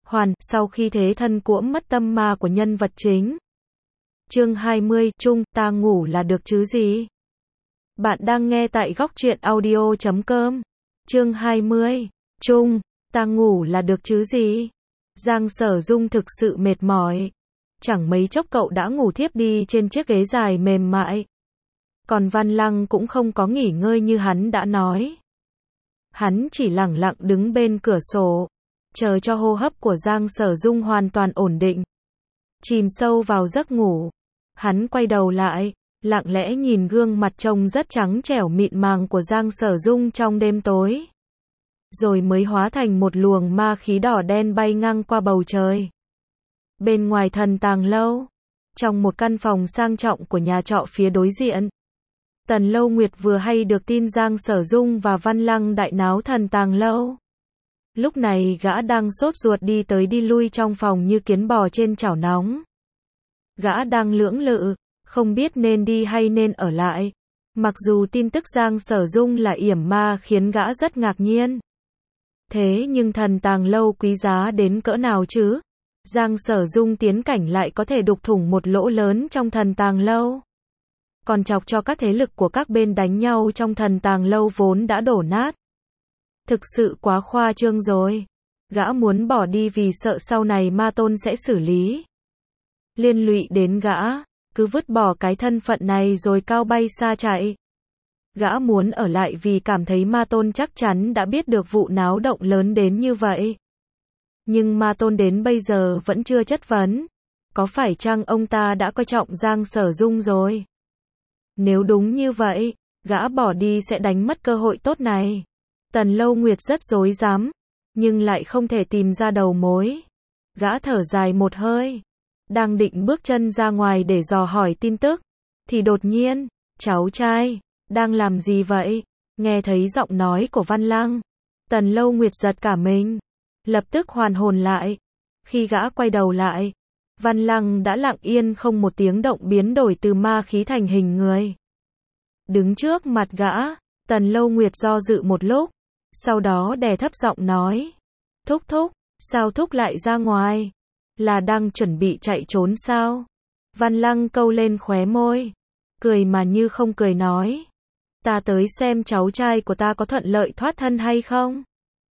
sau khi thế thân cuỗm mất tâm ma của nhân vật chính. Chương 20, Chung, ta ngủ là được chứ gì? Bạn đang nghe tại góc truyện audio.com. Chương 20, Chung, ta ngủ là được chứ gì? Giang Sở Dung thực sự mệt mỏi. Chẳng mấy chốc cậu đã ngủ thiếp đi trên chiếc ghế dài mềm mại. Còn Văn Lăng cũng không có nghỉ ngơi như hắn đã nói. Hắn chỉ lẳng lặng đứng bên cửa sổ, chờ cho hô hấp của Giang Sở Dung hoàn toàn ổn định. Chìm sâu vào giấc ngủ, hắn quay đầu lại, lặng lẽ nhìn gương mặt trông rất trắng trẻo mịn màng của Giang Sở Dung trong đêm tối. Rồi mới hóa thành một luồng ma khí đỏ đen bay ngang qua bầu trời. Bên ngoài Thần Tàng Lâu, trong một căn phòng sang trọng của nhà trọ phía đối diện, Tần Lâu Nguyệt vừa hay được tin Giang Sở Dung và Văn Lăng đại náo Thần Tàng Lâu. Lúc này gã đang sốt ruột đi tới đi lui trong phòng như kiến bò trên chảo nóng. Gã đang lưỡng lự, không biết nên đi hay nên ở lại. Mặc dù tin tức Giang Sở Dung là yểm ma khiến gã rất ngạc nhiên. Thế nhưng Thần Tàng Lâu quý giá đến cỡ nào chứ? Giang Sở Dung tiến cảnh lại có thể đục thủng một lỗ lớn trong Thần Tàng Lâu. Còn chọc cho các thế lực của các bên đánh nhau trong Thần Tàng Lâu vốn đã đổ nát. Thực sự quá khoa trương rồi. Gã muốn bỏ đi vì sợ sau này ma tôn sẽ xử lý. Liên lụy đến gã, cứ vứt bỏ cái thân phận này rồi cao bay xa chạy. Gã muốn ở lại vì cảm thấy ma tôn chắc chắn đã biết được vụ náo động lớn đến như vậy. Nhưng ma tôn đến bây giờ vẫn chưa chất vấn. Có phải chăng ông ta đã coi trọng Giang Sở Dung rồi? Nếu đúng như vậy, gã bỏ đi sẽ đánh mất cơ hội tốt này. Tần Lâu Nguyệt rất rối rắm, nhưng lại không thể tìm ra đầu mối. Gã thở dài một hơi, đang định bước chân ra ngoài để dò hỏi tin tức, thì đột nhiên, cháu trai, đang làm gì vậy? Nghe thấy giọng nói của Văn Lăng, Tần Lâu Nguyệt giật cả mình, lập tức hoàn hồn lại. Khi gã quay đầu lại, Văn Lăng đã lặng yên không một tiếng động biến đổi từ ma khí thành hình người. Đứng trước mặt gã, Tần Lâu Nguyệt do dự một lúc, sau đó đè thấp giọng nói. Thúc thúc, sao thúc lại ra ngoài? Là đang chuẩn bị chạy trốn sao? Văn Lăng câu lên khóe môi, cười mà như không cười nói. Ta tới xem cháu trai của ta có thuận lợi thoát thân hay không?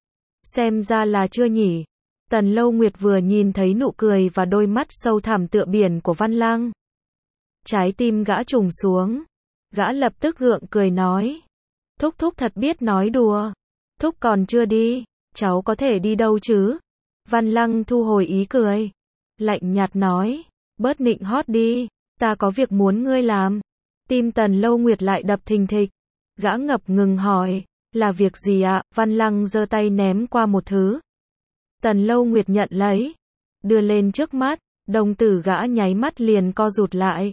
Xem ra là chưa nhỉ? Tần Lâu Nguyệt vừa nhìn thấy nụ cười và đôi mắt sâu thẳm tựa biển của Văn Lăng. Trái tim gã trùng xuống. Gã lập tức gượng cười nói. Thúc thúc thật biết nói đùa. Thúc còn chưa đi, cháu có thể đi đâu chứ? Văn Lăng thu hồi ý cười, lạnh nhạt nói. Bớt nịnh hót đi, ta có việc muốn ngươi làm. Tim Tần Lâu Nguyệt lại đập thình thịch. Gã ngập ngừng hỏi. Là việc gì ạ? Văn Lăng giơ tay ném qua một thứ. Tần Lâu Nguyệt nhận lấy, đưa lên trước mắt, đồng tử gã nháy mắt liền co rụt lại.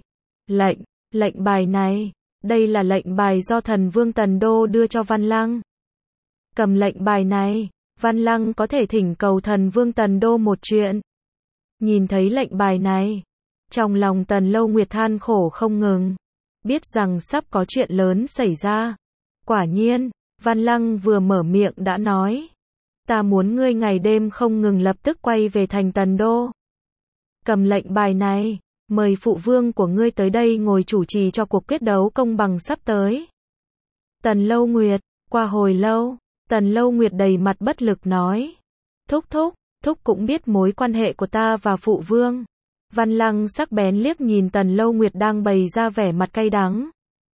Lệnh bài này, đây là lệnh bài do thần vương Tần Đô đưa cho Văn Lăng. Cầm lệnh bài này, Văn Lăng có thể thỉnh cầu thần vương Tần Đô một chuyện. Nhìn thấy lệnh bài này, trong lòng Tần Lâu Nguyệt than khổ không ngừng, biết rằng sắp có chuyện lớn xảy ra. Quả nhiên, Văn Lăng vừa mở miệng đã nói. Ta muốn ngươi ngày đêm không ngừng lập tức quay về thành Tần Đô. Cầm lệnh bài này, mời phụ vương của ngươi tới đây ngồi chủ trì cho cuộc quyết đấu công bằng sắp tới. Tần Lâu Nguyệt, qua hồi lâu, Tần Lâu Nguyệt đầy mặt bất lực nói. Thúc cũng biết mối quan hệ của ta và phụ vương. Văn Lăng sắc bén liếc nhìn Tần Lâu Nguyệt đang bày ra vẻ mặt cay đắng.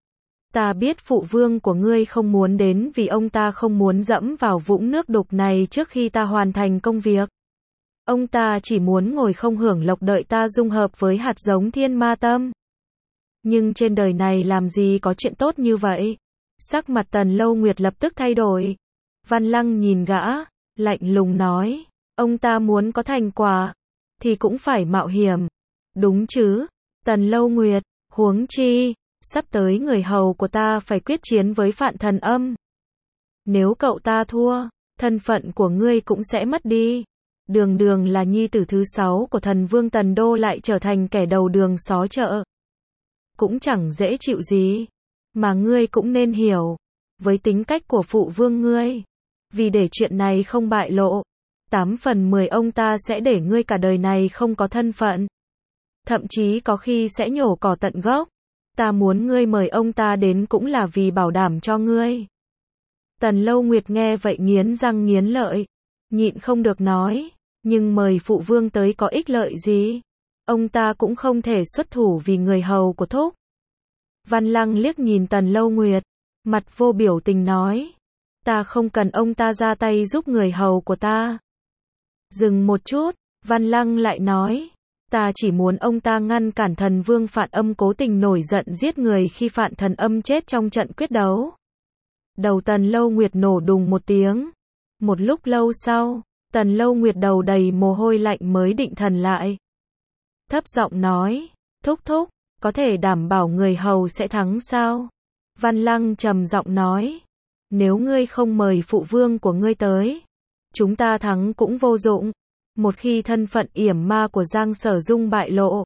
Ta biết phụ vương của ngươi không muốn đến vì ông ta không muốn dẫm vào vũng nước đục này trước khi ta hoàn thành công việc. Ông ta chỉ muốn ngồi không hưởng lộc đợi ta dung hợp với hạt giống thiên ma tâm. Nhưng trên đời này làm gì có chuyện tốt như vậy? Sắc mặt Tần Lâu Nguyệt lập tức thay đổi. Văn Lăng nhìn gã, lạnh lùng nói. Ông ta muốn có thành quả, thì cũng phải mạo hiểm. Đúng chứ? Tần Lâu Nguyệt, huống chi, sắp tới người hầu của ta phải quyết chiến với Phạn Thần Âm. Nếu cậu ta thua, thân phận của ngươi cũng sẽ mất đi. Đường là nhi tử thứ 6 của thần vương Tần Đô lại trở thành kẻ đầu đường xó chợ. Cũng chẳng dễ chịu gì. Mà ngươi cũng nên hiểu, với tính cách của phụ vương ngươi, vì để chuyện này không bại lộ, 8 phần 10 ông ta sẽ để ngươi cả đời này không có thân phận. Thậm chí có khi sẽ nhổ cỏ tận gốc. Ta muốn ngươi mời ông ta đến cũng là vì bảo đảm cho ngươi. Tần Lâu Nguyệt nghe vậy nghiến răng nghiến lợi, nhịn không được nói, nhưng mời phụ vương tới có ích lợi gì? Ông ta cũng không thể xuất thủ vì người hầu của thúc. Văn Lăng liếc nhìn Tần Lâu Nguyệt, mặt vô biểu tình nói, ta không cần ông ta ra tay giúp người hầu của ta. Dừng một chút, Văn Lăng lại nói, ta chỉ muốn ông ta ngăn cản thần vương Phạn Âm cố tình nổi giận giết người khi Phạn Thần Âm chết trong trận quyết đấu. Đầu Tần Lâu Nguyệt nổ đùng một tiếng. Một lúc lâu sau, Tần Lâu Nguyệt đầu đầy mồ hôi lạnh mới định thần lại. Thấp giọng nói, thúc thúc, có thể đảm bảo người hầu sẽ thắng sao? Văn Lăng trầm giọng nói, nếu ngươi không mời phụ vương của ngươi tới, chúng ta thắng cũng vô dụng. Một khi thân phận yểm ma của Giang Sở Dung bại lộ,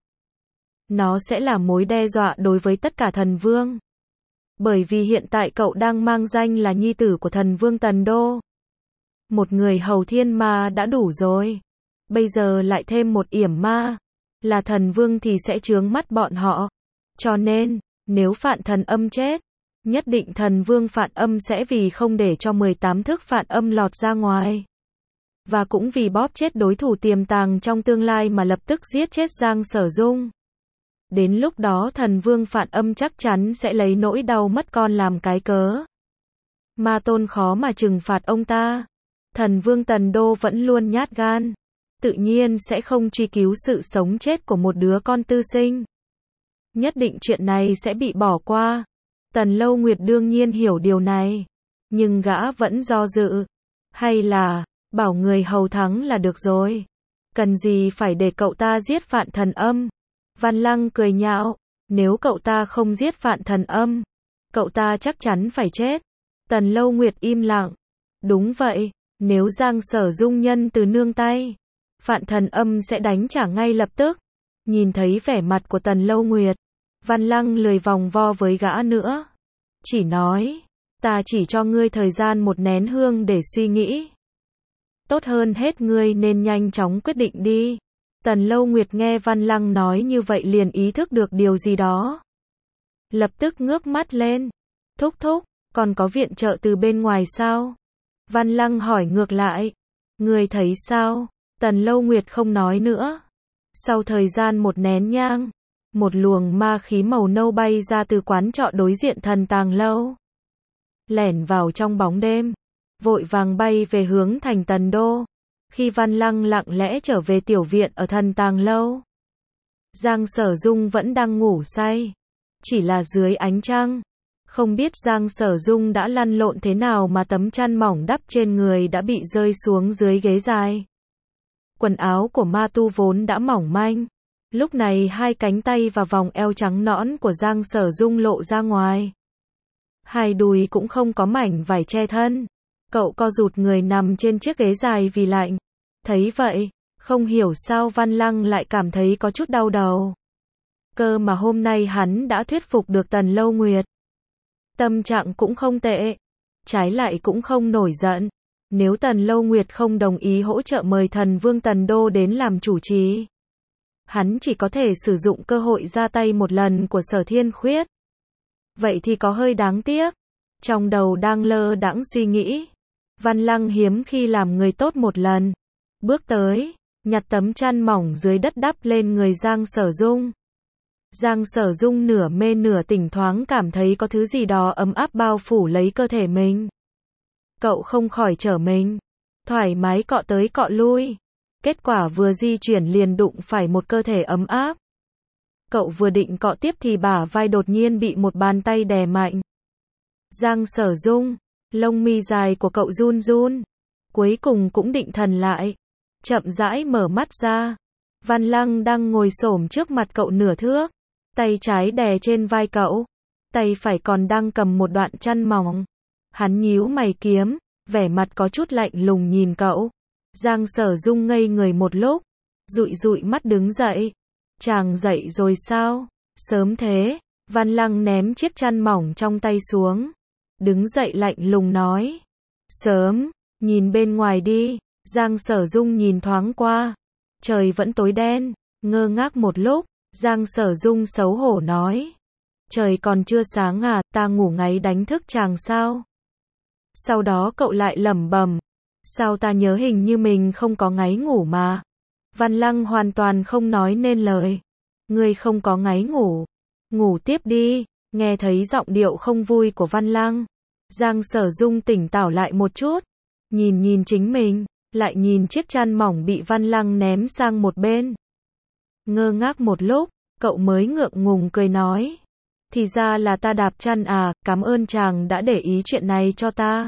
nó sẽ là mối đe dọa đối với tất cả thần vương. Bởi vì hiện tại cậu đang mang danh là nhi tử của thần vương Tần Đô. Một người hầu thiên ma đã đủ rồi. Bây giờ lại thêm một yểm ma, là thần vương thì sẽ chướng mắt bọn họ. Cho nên, nếu Phạn Thần Âm chết, nhất định thần vương Phạn Âm sẽ vì không để cho 18 thức Phạn Âm lọt ra ngoài. Và cũng vì bóp chết đối thủ tiềm tàng trong tương lai mà lập tức giết chết Giang Sở Dung. Đến lúc đó thần vương Phạn Âm chắc chắn sẽ lấy nỗi đau mất con làm cái cớ. Ma Tôn khó mà trừng phạt ông ta. Thần vương Tần Đô vẫn luôn nhát gan, tự nhiên sẽ không truy cứu sự sống chết của một đứa con tư sinh. Nhất định chuyện này sẽ bị bỏ qua. Tần Lâu Nguyệt đương nhiên hiểu điều này, nhưng gã vẫn do dự. Hay là, bảo người hầu thắng là được rồi. Cần gì phải để cậu ta giết Phạn Thần Âm? Văn Lăng cười nhạo, nếu cậu ta không giết Phạn Thần Âm, cậu ta chắc chắn phải chết. Tần Lâu Nguyệt im lặng. Đúng vậy, nếu Giang Sở Dung nhân từ nương tay, Phạn Thần Âm sẽ đánh trả ngay lập tức. Nhìn thấy vẻ mặt của Tần Lâu Nguyệt, Văn Lăng lười vòng vo với gã nữa. Chỉ nói, ta chỉ cho ngươi thời gian một nén hương để suy nghĩ. Tốt hơn hết ngươi nên nhanh chóng quyết định đi. Tần Lâu Nguyệt nghe Văn Lăng nói như vậy liền ý thức được điều gì đó. Lập tức ngước mắt lên. Thúc thúc, còn có viện trợ từ bên ngoài sao? Văn Lăng hỏi ngược lại. Ngươi thấy sao? Tần Lâu Nguyệt không nói nữa. Sau thời gian một nén nhang, một luồng ma khí màu nâu bay ra từ quán trọ đối diện Thần Tàng Lâu. Lẻn vào trong bóng đêm, vội vàng bay về hướng thành Tần Đô. Khi Văn Lăng lặng lẽ trở về tiểu viện ở Thần Tàng Lâu, Giang Sở Dung vẫn đang ngủ say. Chỉ là dưới ánh trăng, không biết Giang Sở Dung đã lăn lộn thế nào mà tấm chăn mỏng đắp trên người đã bị rơi xuống dưới ghế dài. Quần áo của ma tu vốn đã mỏng manh, lúc này hai cánh tay và vòng eo trắng nõn của Giang Sở Dung lộ ra ngoài. Hai đùi cũng không có mảnh vải che thân. Cậu co rụt người nằm trên chiếc ghế dài vì lạnh. Thấy vậy, không hiểu sao Văn Lăng lại cảm thấy có chút đau đầu. Cơ mà hôm nay hắn đã thuyết phục được Tần Lâu Nguyệt. Tâm trạng cũng không tệ, trái lại cũng không nổi giận. Nếu Tần Lâu Nguyệt không đồng ý hỗ trợ mời thần vương Tần Đô đến làm chủ trì, hắn chỉ có thể sử dụng cơ hội ra tay một lần của Sở Thiên Khuyết. Vậy thì có hơi đáng tiếc. Trong đầu đang lơ đãng suy nghĩ, Văn Lăng hiếm khi làm người tốt một lần. Bước tới, nhặt tấm chăn mỏng dưới đất đắp lên người Giang Sở Dung. Giang Sở Dung nửa mê nửa tỉnh thoáng cảm thấy có thứ gì đó ấm áp bao phủ lấy cơ thể mình. Cậu không khỏi trở mình, thoải mái cọ tới cọ lui. Kết quả vừa di chuyển liền đụng phải một cơ thể ấm áp. Cậu vừa định cọ tiếp thì bả vai đột nhiên bị một bàn tay đè mạnh. Giang Sở Dung, lông mi dài của cậu run run. Cuối cùng cũng định thần lại, chậm rãi mở mắt ra. Văn Lăng đang ngồi xổm trước mặt cậu nửa thước, tay trái đè trên vai cậu, tay phải còn đang cầm một đoạn chăn mỏng. Hắn nhíu mày kiếm, vẻ mặt có chút lạnh lùng nhìn cậu. Giang Sở Dung ngây người một lúc, dụi dụi mắt đứng dậy. Chàng dậy rồi sao? Sớm thế. Văn Lăng ném chiếc chăn mỏng trong tay xuống, đứng dậy lạnh lùng nói. Sớm, nhìn bên ngoài đi. Giang Sở Dung nhìn thoáng qua. Trời vẫn tối đen, ngơ ngác một lúc, Giang Sở Dung xấu hổ nói. Trời còn chưa sáng à, ta ngủ ngáy đánh thức chàng sao? Sau đó cậu lại lẩm bẩm. Sao ta nhớ hình như mình không có ngáy ngủ mà. Văn Lăng hoàn toàn không nói nên lời. Ngươi không có ngáy ngủ. Ngủ tiếp đi. Nghe thấy giọng điệu không vui của Văn Lăng. Giang Sở Dung tỉnh táo lại một chút. Nhìn chính mình. Lại nhìn chiếc chăn mỏng bị Văn Lăng ném sang một bên. Ngơ ngác một lúc, cậu mới ngượng ngùng cười nói. Thì ra là ta đạp chăn à, cảm ơn chàng đã để ý chuyện này cho ta.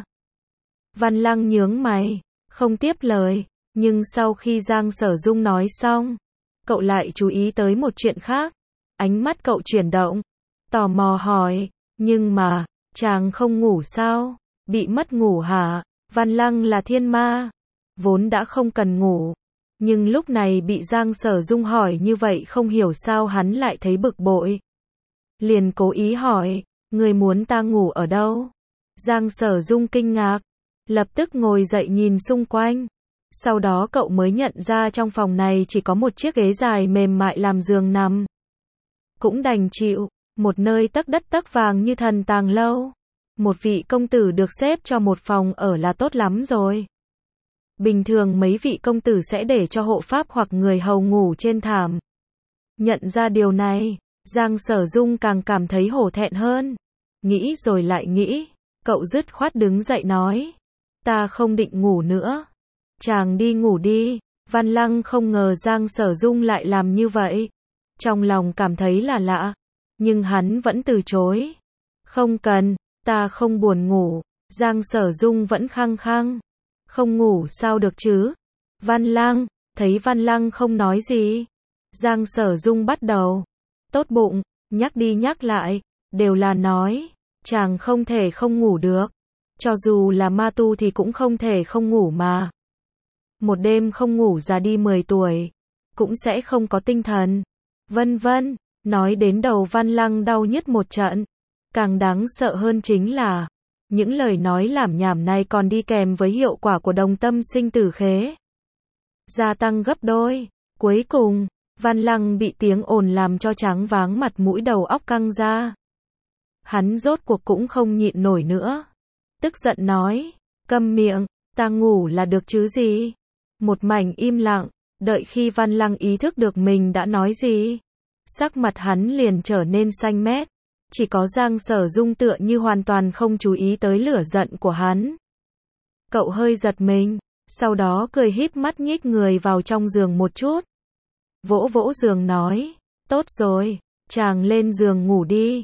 Văn Lăng nhướng mày, không tiếp lời, nhưng sau khi Giang Sở Dung nói xong, cậu lại chú ý tới một chuyện khác. Ánh mắt cậu chuyển động, tò mò hỏi, nhưng mà, chàng không ngủ sao? Bị mất ngủ hả? Văn Lăng là thiên ma, vốn đã không cần ngủ. Nhưng lúc này bị Giang Sở Dung hỏi như vậy không hiểu sao hắn lại thấy bực bội. Liền cố ý hỏi, người muốn ta ngủ ở đâu? Giang Sở Dung kinh ngạc, lập tức ngồi dậy nhìn xung quanh. Sau đó cậu mới nhận ra trong phòng này chỉ có một chiếc ghế dài mềm mại làm giường nằm. Cũng đành chịu, một nơi tấc đất tấc vàng như thần tàng lâu. Một vị công tử được xếp cho một phòng ở là tốt lắm rồi. Bình thường mấy vị công tử sẽ để cho hộ pháp hoặc người hầu ngủ trên thảm. Nhận ra điều này, Giang Sở Dung càng cảm thấy hổ thẹn hơn. Nghĩ rồi lại nghĩ, cậu dứt khoát đứng dậy nói. Ta không định ngủ nữa. Chàng đi ngủ đi. Văn Lăng không ngờ Giang Sở Dung lại làm như vậy. Trong lòng cảm thấy là lạ. Nhưng hắn vẫn từ chối. Không cần, ta không buồn ngủ. Giang Sở Dung vẫn khăng khăng. Không ngủ sao được chứ? Văn Lăng, thấy Văn Lăng không nói gì. Giang Sở Dung bắt đầu. Tốt bụng, nhắc đi nhắc lại, đều là nói. Chàng không thể không ngủ được. Cho dù là ma tu thì cũng không thể không ngủ mà. Một đêm không ngủ già đi 10 tuổi. Cũng sẽ không có tinh thần. Vân vân, nói đến đầu Văn Lăng đau nhức một trận. Càng đáng sợ hơn chính là những lời nói lảm nhảm này còn đi kèm với hiệu quả của đồng tâm sinh tử khế. Gia tăng gấp đôi. Cuối cùng, Văn Lăng bị tiếng ồn làm cho choáng váng mặt mũi đầu óc căng ra. Hắn rốt cuộc cũng không nhịn nổi nữa. Tức giận nói, câm miệng, ta ngủ là được chứ gì. Một mảnh im lặng, đợi khi Văn Lăng ý thức được mình đã nói gì. Sắc mặt hắn liền trở nên xanh mét. Chỉ có Giang Sở Dung tựa như hoàn toàn không chú ý tới lửa giận của hắn. Cậu hơi giật mình, sau đó cười híp mắt nhích người vào trong giường một chút. Vỗ vỗ giường nói, tốt rồi, chàng lên giường ngủ đi.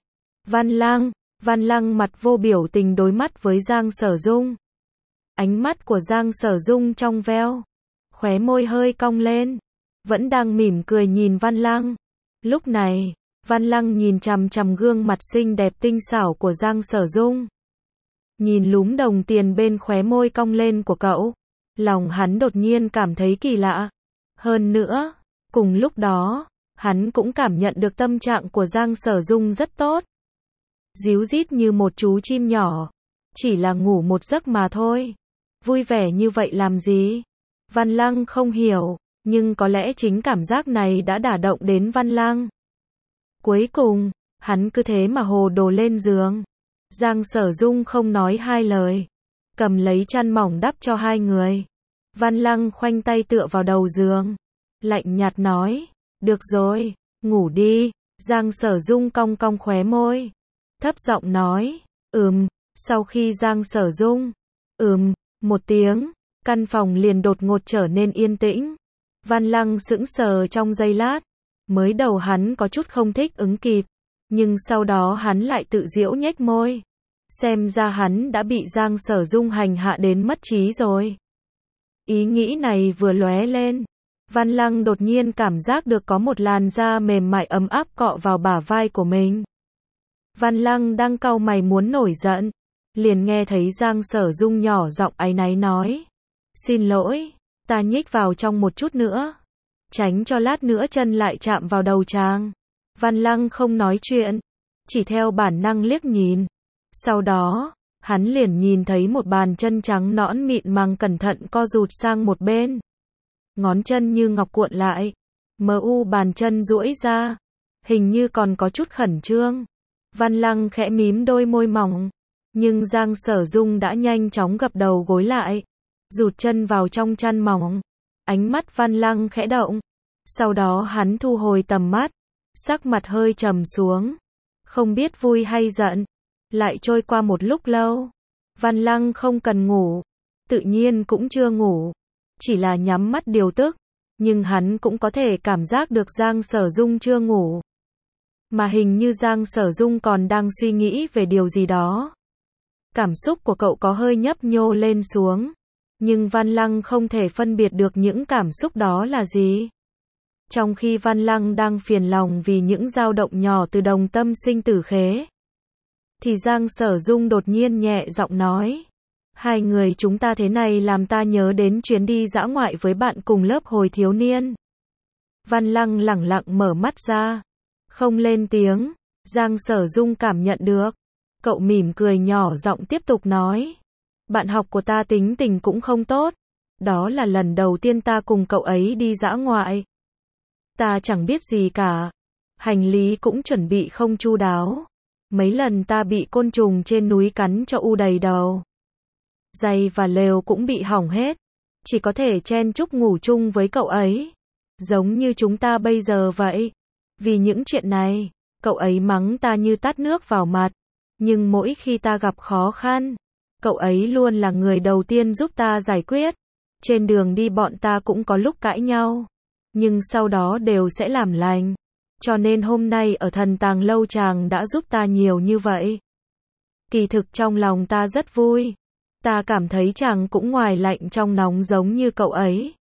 Văn Lăng mặt vô biểu tình đối mắt với Giang Sở Dung. Ánh mắt của Giang Sở Dung trong veo, khóe môi hơi cong lên, vẫn đang mỉm cười nhìn Văn Lăng. Lúc này, Văn Lăng nhìn chằm chằm gương mặt xinh đẹp tinh xảo của Giang Sở Dung. Nhìn lúm đồng tiền bên khóe môi cong lên của cậu, lòng hắn đột nhiên cảm thấy kỳ lạ. Hơn nữa, cùng lúc đó, hắn cũng cảm nhận được tâm trạng của Giang Sở Dung rất tốt. Díu dít như một chú chim nhỏ, chỉ là ngủ một giấc mà thôi. Vui vẻ như vậy làm gì? Văn Lăng không hiểu, nhưng có lẽ chính cảm giác này đã đả động đến Văn Lăng. Cuối cùng, hắn cứ thế mà hồ đồ lên giường. Giang Sở Dung không nói hai lời, cầm lấy chăn mỏng đắp cho hai người. Văn Lăng khoanh tay tựa vào đầu giường, lạnh nhạt nói, được rồi, ngủ đi. Giang Sở Dung cong cong khóe môi, thấp giọng nói, Sau khi Giang Sở Dung, một tiếng, căn phòng liền đột ngột trở nên yên tĩnh. Văn Lăng sững sờ trong giây lát, mới đầu hắn có chút không thích ứng kịp, nhưng sau đó hắn lại tự giễu nhếch môi. Xem ra hắn đã bị Giang Sở Dung hành hạ đến mất trí rồi. Ý nghĩ này vừa lóe lên, Văn Lăng đột nhiên cảm giác được có một làn da mềm mại ấm áp cọ vào bả vai của mình. Văn Lăng đang cau mày muốn nổi giận, liền nghe thấy Giang Sở Dung nhỏ giọng áy náy nói, xin lỗi, ta nhích vào trong một chút nữa, tránh cho lát nữa chân lại chạm vào đầu chàng. Văn Lăng không nói chuyện, chỉ theo bản năng liếc nhìn. Sau đó, hắn liền nhìn thấy một bàn chân trắng nõn mịn màng cẩn thận co rụt sang một bên. Ngón chân như ngọc cuộn lại. Bàn chân duỗi ra. Hình như còn có chút khẩn trương. Văn Lăng khẽ mím đôi môi mỏng. Nhưng Giang Sở Dung đã nhanh chóng gập đầu gối lại. Rụt chân vào trong chăn mỏng. Ánh mắt Văn Lăng khẽ động. Sau đó hắn thu hồi tầm mắt. Sắc mặt hơi trầm xuống. Không biết vui hay giận. Lại trôi qua một lúc lâu. Văn Lăng không cần ngủ. Tự nhiên cũng chưa ngủ. Chỉ là nhắm mắt điều tức. Nhưng hắn cũng có thể cảm giác được Giang Sở Dung chưa ngủ. Mà hình như Giang Sở Dung còn đang suy nghĩ về điều gì đó. Cảm xúc của cậu có hơi nhấp nhô lên xuống. Nhưng Văn Lăng không thể phân biệt được những cảm xúc đó là gì. Trong khi Văn Lăng đang phiền lòng vì những dao động nhỏ từ đồng tâm sinh tử khế. Thì Giang Sở Dung đột nhiên nhẹ giọng nói. Hai người chúng ta thế này làm ta nhớ đến chuyến đi dã ngoại với bạn cùng lớp hồi thiếu niên. Văn Lăng lẳng lặng mở mắt ra. Không lên tiếng. Giang Sở Dung cảm nhận được. Cậu mỉm cười nhỏ giọng tiếp tục nói. Bạn học của ta tính tình cũng không tốt. Đó là lần đầu tiên ta cùng cậu ấy đi dã ngoại. Ta chẳng biết gì cả. Hành lý cũng chuẩn bị không chu đáo. Mấy lần ta bị côn trùng trên núi cắn cho u đầy đầu. Giày và lều cũng bị hỏng hết. Chỉ có thể chen chúc ngủ chung với cậu ấy. Giống như chúng ta bây giờ vậy. Vì những chuyện này, cậu ấy mắng ta như tát nước vào mặt. Nhưng mỗi khi ta gặp khó khăn, cậu ấy luôn là người đầu tiên giúp ta giải quyết. Trên đường đi bọn ta cũng có lúc cãi nhau. Nhưng sau đó đều sẽ làm lành. Cho nên hôm nay ở Thần Tàng Lâu chàng đã giúp ta nhiều như vậy. Kỳ thực trong lòng ta rất vui. Ta cảm thấy chàng cũng ngoài lạnh trong nóng giống như cậu ấy.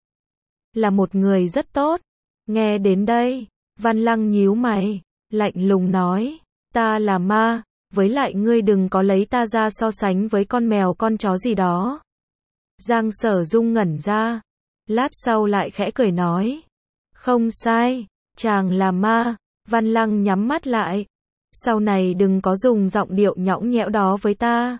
Là một người rất tốt. Nghe đến đây, Văn Lăng nhíu mày, lạnh lùng nói. Ta là ma, với lại ngươi đừng có lấy ta ra so sánh với con mèo con chó gì đó. Giang Sở Dung ngẩn ra. Lát sau lại khẽ cười nói. Không sai, chàng là ma. Văn Lăng nhắm mắt lại. Sau này đừng có dùng giọng điệu nhõng nhẽo đó với ta.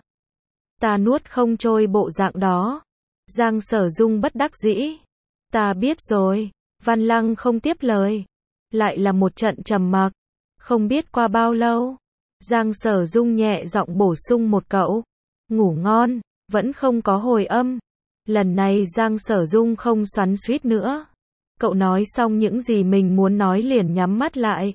Ta nuốt không trôi bộ dạng đó. Giang Sở Dung bất đắc dĩ. Ta biết rồi. Văn Lăng không tiếp lời. Lại là một trận trầm mặc. Không biết qua bao lâu. Giang Sở Dung nhẹ giọng bổ sung một câu. Ngủ ngon. Vẫn không có hồi âm. Lần này Giang Sở Dung không xoắn xuýt nữa. Cậu nói xong những gì mình muốn nói liền nhắm mắt lại.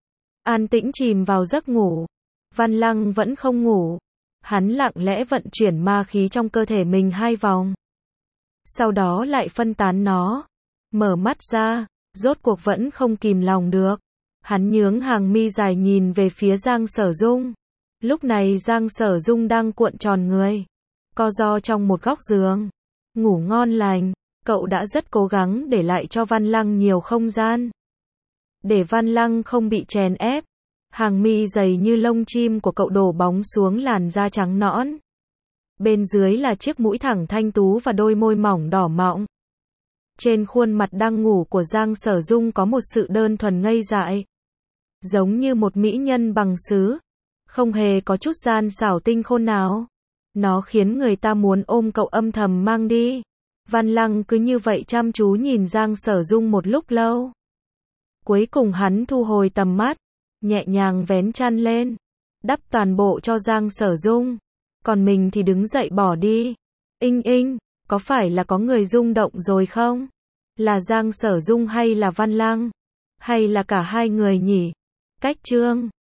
An tĩnh chìm vào giấc ngủ. Văn Lăng vẫn không ngủ. Hắn lặng lẽ vận chuyển ma khí trong cơ thể mình 2 vòng. Sau đó lại phân tán nó. Mở mắt ra, rốt cuộc vẫn không kìm lòng được. Hắn nhướng hàng mi dài nhìn về phía Giang Sở Dung. Lúc này Giang Sở Dung đang cuộn tròn người. Co ro trong một góc giường. Ngủ ngon lành. Cậu đã rất cố gắng để lại cho Văn Lăng nhiều không gian. Để Văn Lăng không bị chèn ép. Hàng mi dày như lông chim của cậu đổ bóng xuống làn da trắng nõn. Bên dưới là chiếc mũi thẳng thanh tú và đôi môi mỏng đỏ mọng. Trên khuôn mặt đang ngủ của Giang Sở Dung có một sự đơn thuần ngây dại. Giống như một mỹ nhân bằng sứ. Không hề có chút gian xảo tinh khôn nào. Nó khiến người ta muốn ôm cậu âm thầm mang đi. Văn Lăng cứ như vậy chăm chú nhìn Giang Sở Dung một lúc lâu. Cuối cùng hắn thu hồi tầm mắt. Nhẹ nhàng vén chăn lên. Đắp toàn bộ cho Giang Sở Dung. Còn mình thì đứng dậy bỏ đi. Inh, có phải là có người rung động rồi không? Là Giang Sở Dung hay là Văn Lăng? Hay là cả hai người nhỉ? Cách chương